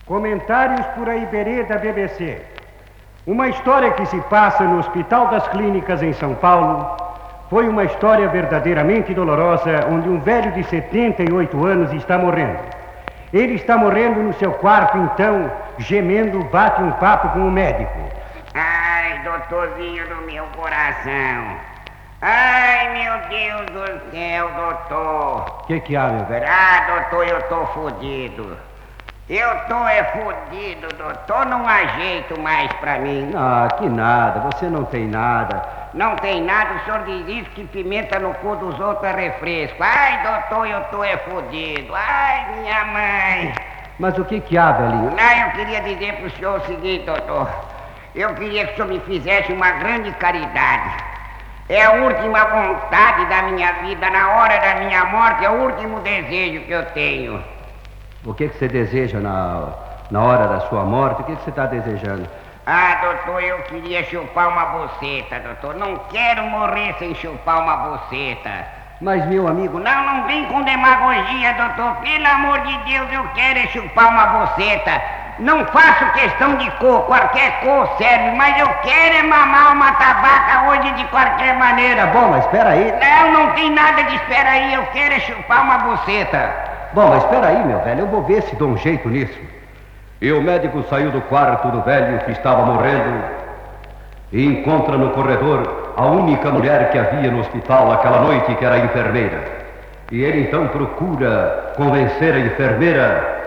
Comentários por a Iberê da BBC. Uma história que se passa no Hospital das Clínicas em São Paulo foi uma história verdadeiramente dolorosa, onde um velho de 78 anos está morrendo. Ele está morrendo no seu quarto, então, gemendo, bate um papo com o médico. Ai, doutorzinho do meu coração. Ai, meu Deus do céu, doutor. O que há, meu velho? Ah, doutor, eu tô fudido. Eu tô fudido, doutor. Não há jeito mais pra mim. Ah, que nada. Você não tem nada. Não tem nada. O senhor diz isso que pimenta no cu dos outros é refresco. Ai, doutor, eu tô fudido. Ai, minha mãe. Mas o que há, velhinho? Não, eu queria dizer pro senhor o seguinte, doutor. Eu queria que o senhor me fizesse uma grande caridade. É a última vontade da minha vida, na hora da minha morte, é o último desejo que eu tenho. O que você deseja na hora da sua morte? O que você está desejando? Ah, doutor, eu queria chupar uma buceta, doutor. Não quero morrer sem chupar uma buceta. Mas, meu amigo... Não vem com demagogia, doutor. Pelo amor de Deus, eu quero chupar uma buceta. Não faço questão de cor, qualquer cor serve, mas eu quero mamar uma tabaca hoje de qualquer maneira. Bom, mas espera aí. Não tem nada de espera aí, eu quero chupar uma buceta. Bom, mas espera aí, meu velho, eu vou ver se dou um jeito nisso. E o médico saiu do quarto do velho que estava morrendo e encontra no corredor a única mulher que havia no hospital naquela noite, que era a enfermeira. E ele então procura convencer a enfermeira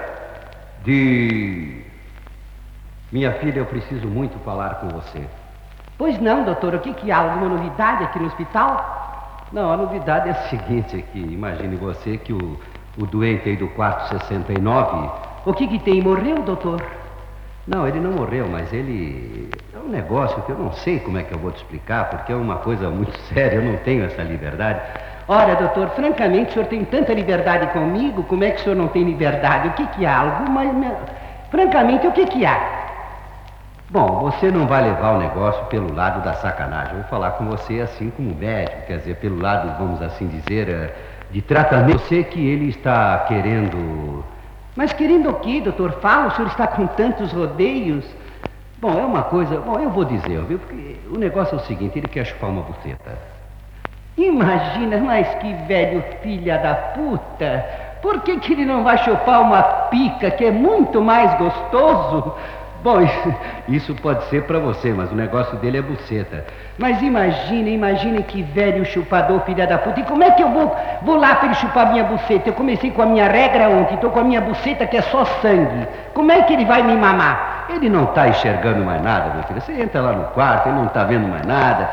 de... Minha filha, eu preciso muito falar com você. Pois não, doutor, o que há? Alguma novidade aqui no hospital? Não, a novidade é a seguinte aqui. Imagine você que o doente aí do quarto 69... O que tem? Morreu, doutor? Não, ele não morreu, mas ele... É um negócio que eu não sei como é que eu vou te explicar, porque é uma coisa muito séria, eu não tenho essa liberdade. Olha, doutor, francamente, o senhor tem tanta liberdade comigo, como é que o senhor não tem liberdade? O que há? Francamente, o que há? Bom, você não vai levar o negócio pelo lado da sacanagem. Eu vou falar com você assim como médico, quer dizer, pelo lado, vamos assim dizer, de tratamento. Eu sei que ele está querendo... Mas querendo o quê, doutor? Fala, o senhor está com tantos rodeios. Bom, é uma coisa... Bom, eu vou dizer, viu? Porque o negócio é o seguinte, ele quer chupar uma buceta. Imagina, mas que velho filha da puta. Por que ele não vai chupar uma pica, que é muito mais gostoso? Bom, isso pode ser pra você, mas o negócio dele é buceta. Mas imagine que velho chupador, filha da puta. E como é que eu vou lá pra ele chupar minha buceta? Eu comecei com a minha regra ontem, tô com a minha buceta que é só sangue. Como é que ele vai me mamar? Ele não tá enxergando mais nada, meu filho. Você entra lá no quarto, ele não tá vendo mais nada.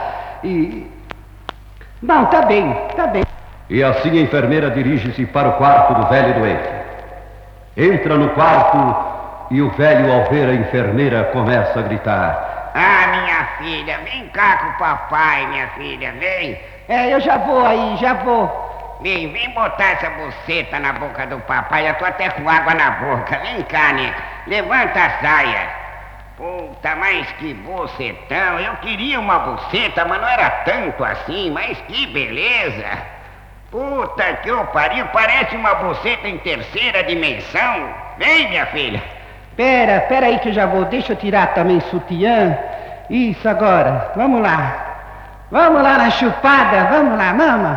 Bom, tá bem. E assim a enfermeira dirige-se para o quarto do velho doente. Entra no quarto e o velho, ao ver a enfermeira, começa a gritar. Ah, minha filha, vem cá com o papai, minha filha, vem. Eu já vou. Vem botar essa buceta na boca do papai, eu tô até com água na boca. Vem cá, né? Levanta a saia. Puta, mas que bucetão. Eu queria uma buceta, mas não era tanto assim, mas que beleza. Puta que eu pariu, parece uma buceta em terceira dimensão. Vem, minha filha. Pera aí que eu já vou. Deixa eu tirar também sutiã. Isso, agora. Vamos lá na chupada. Vamos lá, mama.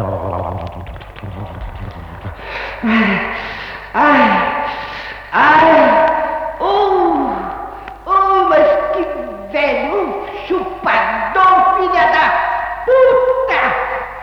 Mas que velho chupador, filha da puta.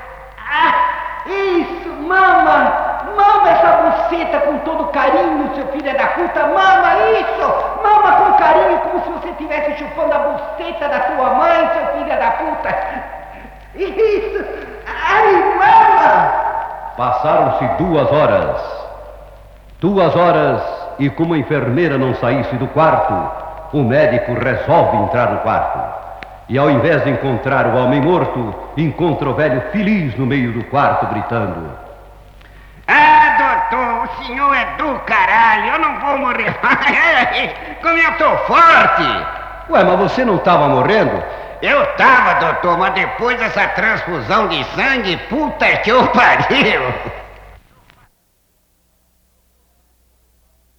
Isso, mama essa buceta com todo carinho, seu filho da puta. Mama com carinho, como se você estivesse chupando a buceta da tua mãe, seu filho da puta. Isso, mama. Passaram-se 2 horas. 2 horas, e como a enfermeira não saísse do quarto, o médico resolve entrar no quarto. E ao invés de encontrar o homem morto, encontra o velho feliz no meio do quarto, gritando. Ah, doutor, o senhor é do caralho, eu não vou morrer. Como eu tô forte. Ué, mas você não estava morrendo? Eu tava, doutor, mas depois dessa transfusão de sangue, puta que eu pariu.